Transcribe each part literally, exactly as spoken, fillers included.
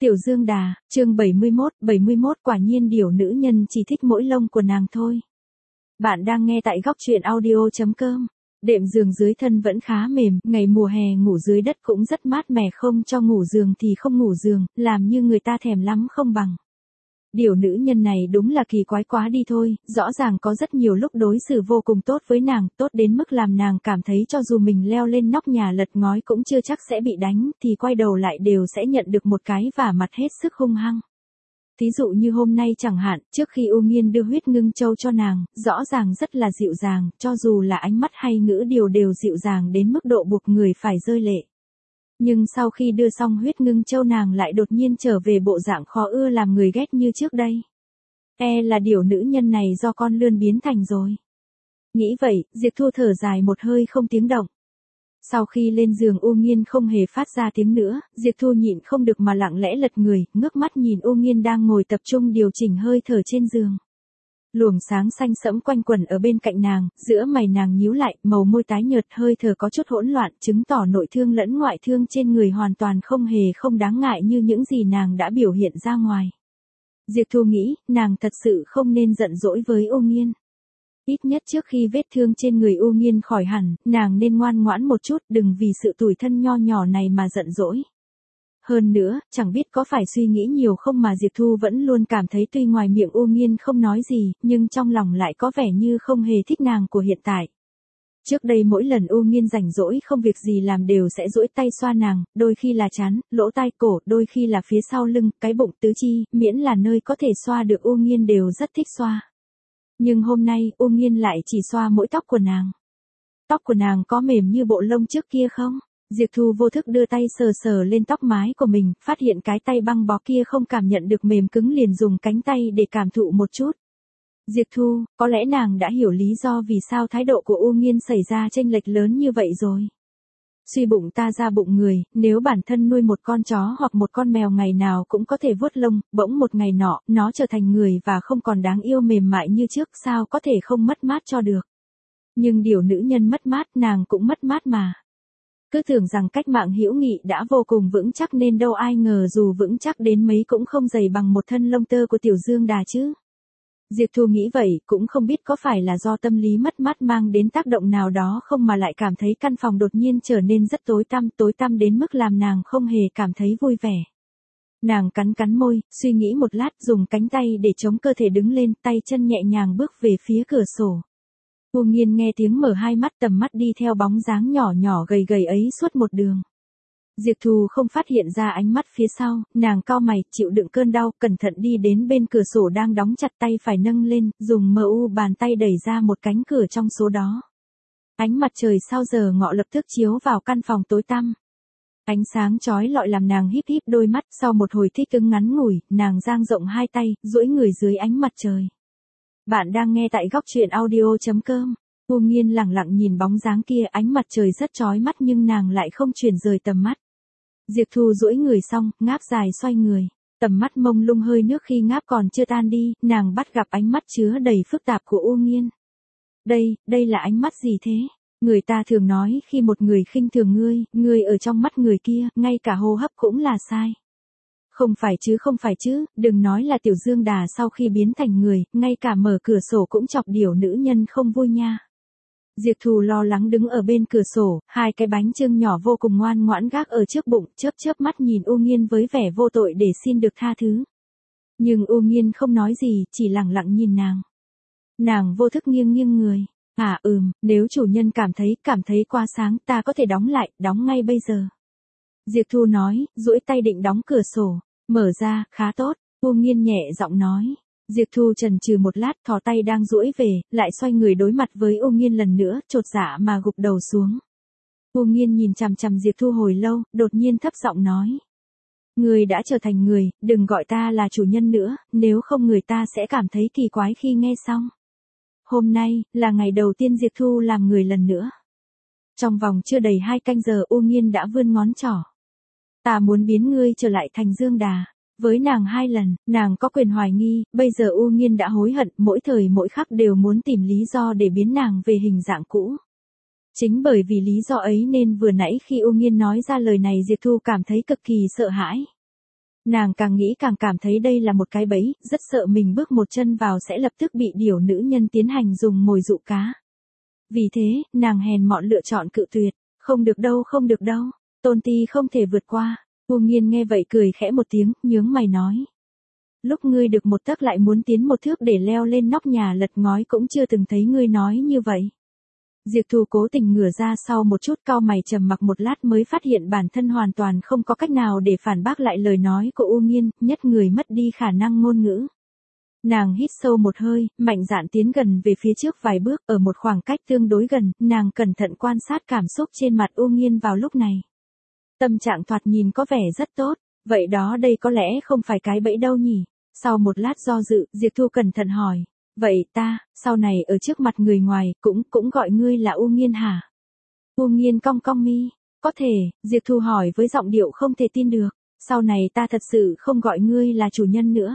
Tiểu Dương Đà, chương bảy mươi mốt, bảy mươi mốt quả nhiên điểu nữ nhân chỉ thích mỗi lông của nàng thôi. Bạn đang nghe tại góc truyện audio chấm com. Đệm giường dưới thân vẫn khá mềm, ngày mùa hè ngủ dưới đất cũng rất mát mẻ, không cho ngủ giường thì không ngủ giường, làm như người ta thèm lắm không bằng. Điểu nữ nhân này đúng là kỳ quái quá đi thôi, rõ ràng có rất nhiều lúc đối xử vô cùng tốt với nàng, tốt đến mức làm nàng cảm thấy cho dù mình leo lên nóc nhà lật ngói cũng chưa chắc sẽ bị đánh, thì quay đầu lại đều sẽ nhận được một cái vả mặt hết sức hung hăng. Thí dụ như hôm nay chẳng hạn, trước khi U Nghiên đưa huyết ngưng châu cho nàng, rõ ràng rất là dịu dàng, cho dù là ánh mắt hay ngữ điệu đều dịu dàng đến mức độ buộc người phải rơi lệ. Nhưng sau khi đưa xong huyết ngưng châu nàng lại đột nhiên trở về bộ dạng khó ưa làm người ghét như trước đây. E là điểu nữ nhân này do con lươn biến thành rồi. Nghĩ vậy, Diệp Thu thở dài một hơi không tiếng động. Sau khi lên giường U Nghiên không hề phát ra tiếng nữa, Diệp Thu nhịn không được mà lặng lẽ lật người, ngước mắt nhìn U Nghiên đang ngồi tập trung điều chỉnh hơi thở trên giường. Luồng sáng xanh sẫm quanh quẩn ở bên cạnh nàng, giữa mày nàng nhíu lại, màu môi tái nhợt, hơi thở có chút hỗn loạn, chứng tỏ nội thương lẫn ngoại thương trên người hoàn toàn không hề không đáng ngại như những gì nàng đã biểu hiện ra ngoài. Diệp Thu nghĩ, nàng thật sự không nên giận dỗi với U Nghiên. Ít nhất trước khi vết thương trên người U Nghiên khỏi hẳn, nàng nên ngoan ngoãn một chút, đừng vì sự tủi thân nho nhỏ này mà giận dỗi. Hơn nữa, chẳng biết có phải suy nghĩ nhiều không mà Diệp Thu vẫn luôn cảm thấy tuy ngoài miệng U Nghiên không nói gì, nhưng trong lòng lại có vẻ như không hề thích nàng của hiện tại. Trước đây mỗi lần U Nghiên rảnh rỗi không việc gì làm đều sẽ duỗi tay xoa nàng, đôi khi là trán, lỗ tai, cổ, đôi khi là phía sau lưng, cái bụng, tứ chi, miễn là nơi có thể xoa được U Nghiên đều rất thích xoa. Nhưng hôm nay, U Nghiên lại chỉ xoa mỗi tóc của nàng. Tóc của nàng có mềm như bộ lông trước kia không? Diệp Thu vô thức đưa tay sờ sờ lên tóc mái của mình, phát hiện cái tay băng bó kia không cảm nhận được mềm cứng liền dùng cánh tay để cảm thụ một chút. Diệp Thu, có lẽ nàng đã hiểu lý do vì sao thái độ của U Nghiên xảy ra chênh lệch lớn như vậy rồi. Suy bụng ta ra bụng người, nếu bản thân nuôi một con chó hoặc một con mèo ngày nào cũng có thể vuốt lông, bỗng một ngày nọ, nó trở thành người và không còn đáng yêu mềm mại như trước, sao có thể không mất mát cho được. Nhưng điều nữ nhân mất mát, nàng cũng mất mát mà. Cứ tưởng rằng cách mạng hữu nghị đã vô cùng vững chắc nên đâu ai ngờ dù vững chắc đến mấy cũng không dày bằng một thân lông tơ của Tiểu Dương Đà chứ. Diệp Thu nghĩ vậy, cũng không biết có phải là do tâm lý mất mát mang đến tác động nào đó không mà lại cảm thấy căn phòng đột nhiên trở nên rất tối tăm, tối tăm đến mức làm nàng không hề cảm thấy vui vẻ. Nàng cắn cắn môi, suy nghĩ một lát, dùng cánh tay để chống cơ thể đứng lên, tay chân nhẹ nhàng bước về phía cửa sổ. U Nghiên nghe tiếng mở hai mắt, tầm mắt đi theo bóng dáng nhỏ nhỏ gầy gầy ấy suốt một đường. Diệp Thu không phát hiện ra ánh mắt phía sau, nàng cau mày, chịu đựng cơn đau, cẩn thận đi đến bên cửa sổ đang đóng chặt, tay phải nâng lên, dùng mờ u bàn tay đẩy ra một cánh cửa trong số đó. Ánh mặt trời sau giờ ngọ lập tức chiếu vào căn phòng tối tăm. Ánh sáng chói lọi làm nàng híp híp đôi mắt, sau một hồi thích ứng ngắn ngủi, nàng dang rộng hai tay, duỗi người dưới ánh mặt trời. Bạn đang nghe tại góc truyện audio chấm com. U Nghiên lặng lặng nhìn bóng dáng kia, ánh mặt trời rất chói mắt nhưng nàng lại không chuyển rời tầm mắt. Diệp Thu duỗi người xong, ngáp dài xoay người, tầm mắt mông lung hơi nước khi ngáp còn chưa tan đi, nàng bắt gặp ánh mắt chứa đầy phức tạp của U Nghiên. Đây, đây là ánh mắt gì thế? Người ta thường nói khi một người khinh thường ngươi, ngươi ở trong mắt người kia, ngay cả hô hấp cũng là sai. Không phải chứ không phải chứ, đừng nói là Tiểu Dương Đà sau khi biến thành người, ngay cả mở cửa sổ cũng chọc điểu nữ nhân không vui nha. Diệp Thu lo lắng đứng ở bên cửa sổ, hai cái bánh chưng nhỏ vô cùng ngoan ngoãn gác ở trước bụng, chớp chớp mắt nhìn U Nghiên với vẻ vô tội để xin được tha thứ. Nhưng U Nghiên không nói gì, chỉ lặng lặng nhìn nàng. Nàng vô thức nghiêng nghiêng người. À ừm, nếu chủ nhân cảm thấy, cảm thấy quá sáng, ta có thể đóng lại, đóng ngay bây giờ. Diệp Thu nói, duỗi tay định đóng cửa sổ. Mở ra, khá tốt, U Nghiên nhẹ giọng nói. Diệp Thu chần chừ một lát, thò tay đang duỗi về, lại xoay người đối mặt với U Nghiên lần nữa, chột dạ mà gục đầu xuống. U Nghiên nhìn chằm chằm Diệp Thu hồi lâu, đột nhiên thấp giọng nói. Người đã trở thành người, đừng gọi ta là chủ nhân nữa, nếu không người ta sẽ cảm thấy kỳ quái khi nghe xong. Hôm nay, là ngày đầu tiên Diệp Thu làm người lần nữa. Trong vòng chưa đầy hai canh giờ U Nghiên đã vươn ngón trỏ. Ta muốn biến ngươi trở lại thành Dương Đà. Với nàng hai lần, nàng có quyền hoài nghi, bây giờ U Nghiên đã hối hận, mỗi thời mỗi khắc đều muốn tìm lý do để biến nàng về hình dạng cũ. Chính bởi vì lý do ấy nên vừa nãy khi U Nghiên nói ra lời này Diệp Thu cảm thấy cực kỳ sợ hãi. Nàng càng nghĩ càng cảm thấy đây là một cái bẫy, rất sợ mình bước một chân vào sẽ lập tức bị điểu nữ nhân tiến hành dùng mồi dụ cá. Vì thế, nàng hèn mọn lựa chọn cự tuyệt, không được đâu không được đâu, Tôn Ti không thể vượt qua. U Nghiên nghe vậy cười khẽ một tiếng, nhướng mày nói. Lúc ngươi được một tấc lại muốn tiến một thước để leo lên nóc nhà lật ngói cũng chưa từng thấy ngươi nói như vậy. Diệp Thu cố tình ngửa ra sau một chút cau mày trầm mặc một lát mới phát hiện bản thân hoàn toàn không có cách nào để phản bác lại lời nói của U Nghiên, nhất người mất đi khả năng ngôn ngữ. Nàng hít sâu một hơi, mạnh dạn tiến gần về phía trước vài bước, ở một khoảng cách tương đối gần, nàng cẩn thận quan sát cảm xúc trên mặt U Nghiên vào lúc này. Tâm trạng thoạt nhìn có vẻ rất tốt, vậy đó đây có lẽ không phải cái bẫy đâu nhỉ? Sau một lát do dự, Diệp Thu cẩn thận hỏi, vậy ta, sau này ở trước mặt người ngoài, cũng, cũng gọi ngươi là U Nghiên hả? U Nghiên cong cong mi, có thể, Diệp Thu hỏi với giọng điệu không thể tin được, sau này ta thật sự không gọi ngươi là chủ nhân nữa.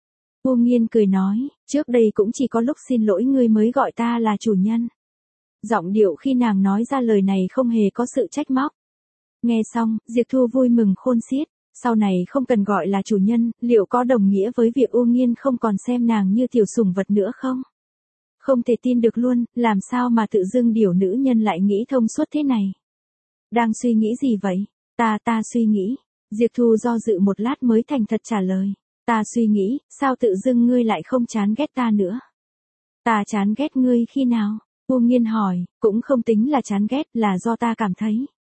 U Nghiên cười nói, trước đây cũng chỉ có lúc xin lỗi ngươi mới gọi ta là chủ nhân. Giọng điệu khi nàng nói ra lời này không hề có sự trách móc. Nghe xong, Diệp Thu vui mừng khôn xiết, sau này không cần gọi là chủ nhân, liệu có đồng nghĩa với việc U Nghiên không còn xem nàng như tiểu sủng vật nữa không? Không thể tin được luôn, làm sao mà tự dưng điểu nữ nhân lại nghĩ thông suốt thế này? Đang suy nghĩ gì vậy? Ta ta suy nghĩ. Diệp Thu do dự một lát mới thành thật trả lời. Ta suy nghĩ, sao tự dưng ngươi lại không chán ghét ta nữa? Ta chán ghét ngươi khi nào? U Nghiên hỏi, cũng không tính là chán ghét, là do ta cảm thấy.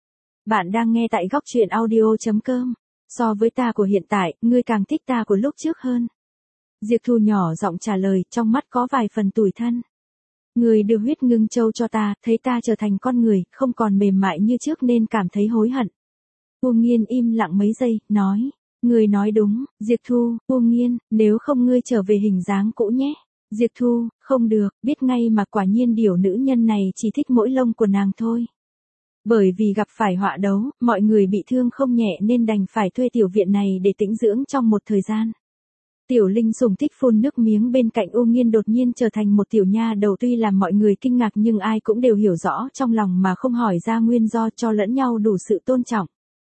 Bạn đang nghe tại góc truyện audio.com. So với ta của hiện tại, ngươi càng thích ta của lúc trước hơn. Diệp Thu nhỏ giọng trả lời, trong mắt có vài phần tủi thân. Ngươi đưa huyết ngưng châu cho ta, thấy ta trở thành con người, không còn mềm mại như trước nên cảm thấy hối hận. U Nghiên im lặng mấy giây, nói. Ngươi nói đúng, Diệp Thu, U Nghiên, nếu không ngươi trở về hình dáng cũ nhé. Diệp Thu, không được, biết ngay mà quả nhiên điểu nữ nhân này chỉ thích mỗi lông của nàng thôi. Bởi vì gặp phải họa đấu, mọi người bị thương không nhẹ nên đành phải thuê tiểu viện này để tĩnh dưỡng trong một thời gian. Tiểu Linh Sùng thích phun nước miếng bên cạnh U Nghiên đột nhiên trở thành một tiểu nha đầu, tuy làm mọi người kinh ngạc nhưng ai cũng đều hiểu rõ trong lòng mà không hỏi ra nguyên do, cho lẫn nhau đủ sự tôn trọng.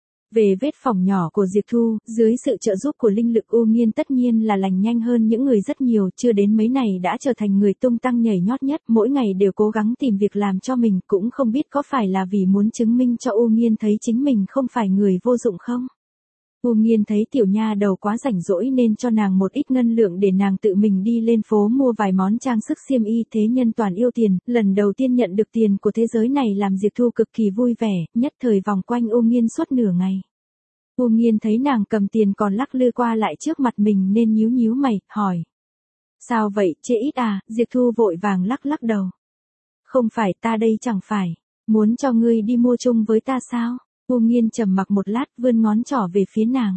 Về vết phỏng nhỏ của Diệp Thu, dưới sự trợ giúp của linh lực U Nghiên tất nhiên là lành nhanh hơn những người rất nhiều, chưa đến mấy này đã trở thành người tung tăng nhảy nhót nhất, mỗi ngày đều cố gắng tìm việc làm cho mình, cũng không biết có phải là vì muốn chứng minh cho U Nghiên thấy chính mình không phải người vô dụng không. U Nghiên thấy tiểu nha đầu quá rảnh rỗi nên cho nàng một ít ngân lượng để nàng tự mình đi lên phố mua vài món trang sức xiêm y, thế nhân toàn yêu tiền, lần đầu tiên nhận được tiền của thế giới này làm Diệp Thu cực kỳ vui vẻ, nhất thời vòng quanh U Nghiên suốt nửa ngày. U Nghiên thấy nàng cầm tiền còn lắc lư qua lại trước mặt mình nên nhíu nhíu mày, hỏi. Sao vậy, chê ít à? Diệp Thu vội vàng lắc lắc đầu. Không phải, ta đây chẳng phải, muốn cho ngươi đi mua chung với ta sao? U Nghiên trầm mặc một lát vươn ngón trỏ về phía nàng.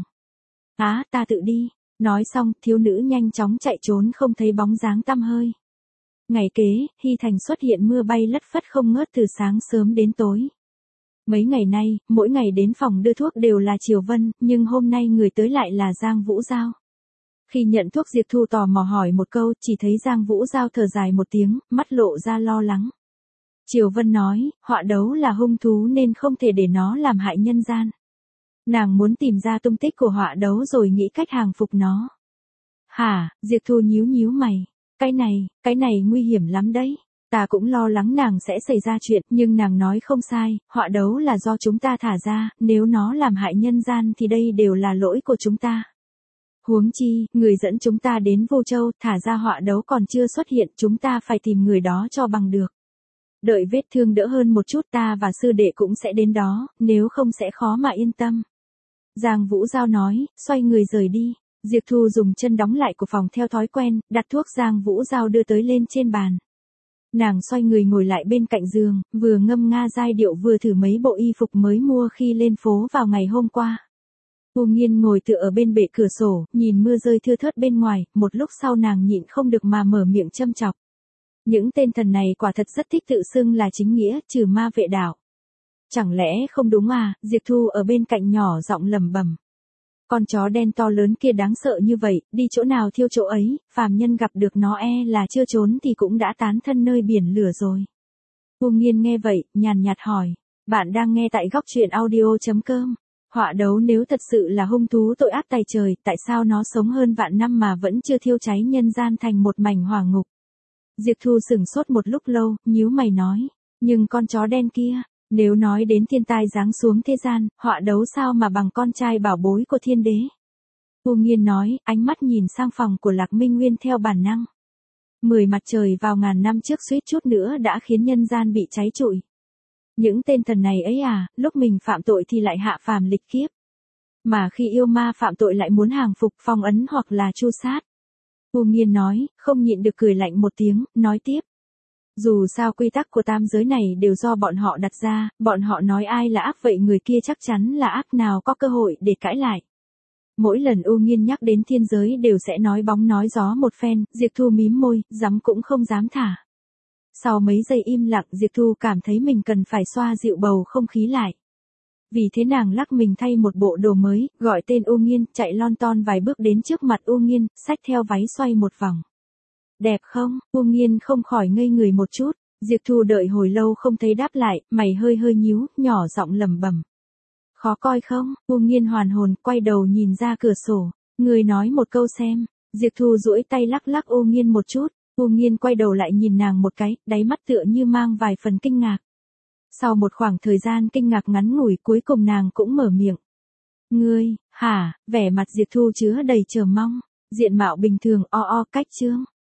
Á, ta tự đi. Nói xong, thiếu nữ nhanh chóng chạy trốn không thấy bóng dáng tăm hơi. Ngày kế, Hy Thành xuất hiện mưa bay lất phất không ngớt từ sáng sớm đến tối. Mấy ngày nay, mỗi ngày đến phòng đưa thuốc đều là Triều Vân, nhưng hôm nay người tới lại là Giang Vũ Giao. Khi nhận thuốc Diệp Thu tò mò hỏi một câu, chỉ thấy Giang Vũ Giao thở dài một tiếng, mắt lộ ra lo lắng. Triều Vân nói, họa đấu là hung thú nên không thể để nó làm hại nhân gian. Nàng muốn tìm ra tung tích của họa đấu rồi nghĩ cách hàng phục nó. Hả, Diệp Thu nhíu nhíu mày. Cái này, cái này nguy hiểm lắm đấy. Ta cũng lo lắng nàng sẽ xảy ra chuyện, nhưng nàng nói không sai, họa đấu là do chúng ta thả ra, nếu nó làm hại nhân gian thì đây đều là lỗi của chúng ta. Huống chi, người dẫn chúng ta đến Vô Châu, thả ra họa đấu còn chưa xuất hiện, chúng ta phải tìm người đó cho bằng được. Đợi vết thương đỡ hơn một chút ta và sư đệ cũng sẽ đến đó, nếu không sẽ khó mà yên tâm. Giang Vũ Giao nói, xoay người rời đi. Diệp Thu dùng chân đóng lại của phòng theo thói quen, đặt thuốc Giang Vũ Giao đưa tới lên trên bàn. Nàng xoay người ngồi lại bên cạnh giường, vừa ngâm nga giai điệu vừa thử mấy bộ y phục mới mua khi lên phố vào ngày hôm qua. U Nghiên ngồi tựa ở bên bệ cửa sổ, nhìn mưa rơi thưa thớt bên ngoài, một lúc sau nàng nhịn không được mà mở miệng châm chọc. Những tên thần này quả thật rất thích tự xưng là chính nghĩa, trừ ma vệ đạo. Chẳng lẽ không đúng à? Diệp Thu ở bên cạnh nhỏ giọng lẩm bẩm. Con chó đen to lớn kia đáng sợ như vậy, đi chỗ nào thiêu chỗ ấy, phàm nhân gặp được nó e là chưa trốn thì cũng đã tán thân nơi biển lửa rồi. U Nghiên nghe vậy, nhàn nhạt hỏi, bạn đang nghe tại góc truyện audio.com. Họa đấu nếu thật sự là hung thú tội ác tày trời, tại sao nó sống hơn vạn năm mà vẫn chưa thiêu cháy nhân gian thành một mảnh hỏa ngục? Diệp Thu sửng sốt một lúc lâu, nhíu mày nói, nhưng con chó đen kia, nếu nói đến thiên tai giáng xuống thế gian, họa đấu sao mà bằng con trai bảo bối của thiên đế? U Nghiên nói, ánh mắt nhìn sang phòng của Lạc Minh Nguyên theo bản năng. Mười mặt trời vào ngàn năm trước suýt chút nữa đã khiến nhân gian bị cháy trụi. Những tên thần này ấy à, lúc mình phạm tội thì lại hạ phàm lịch kiếp. Mà khi yêu ma phạm tội lại muốn hàng phục, phong ấn hoặc là tru sát. U Nghiên nói, không nhịn được cười lạnh một tiếng, nói tiếp. Dù sao quy tắc của tam giới này đều do bọn họ đặt ra, bọn họ nói ai là ác vậy người kia chắc chắn là ác, nào có cơ hội để cãi lại. Mỗi lần U Nghiên nhắc đến thiên giới đều sẽ nói bóng nói gió một phen, Diệp Thu mím môi, dám cũng không dám thả. Sau mấy giây im lặng, Diệp Thu cảm thấy mình cần phải xoa dịu bầu không khí lại. Vì thế nàng lắc mình thay một bộ đồ mới, gọi tên U Nghiên, chạy lon ton vài bước đến trước mặt U Nghiên, xách theo váy xoay một vòng. Đẹp không? U Nghiên không khỏi ngây người một chút. Diệp Thu đợi hồi lâu không thấy đáp lại, mày hơi hơi nhíu, nhỏ giọng lẩm bẩm. Khó coi không? U Nghiên hoàn hồn, quay đầu nhìn ra cửa sổ. Người nói một câu xem. Diệp Thu duỗi tay lắc lắc U Nghiên một chút. U Nghiên quay đầu lại nhìn nàng một cái, đáy mắt tựa như mang vài phần kinh ngạc. Sau một khoảng thời gian kinh ngạc ngắn ngủi, cuối cùng nàng cũng mở miệng. Ngươi, hả? Vẻ mặt Diệp Thu chứa đầy chờ mong. Diện mạo bình thường, o o cách trương.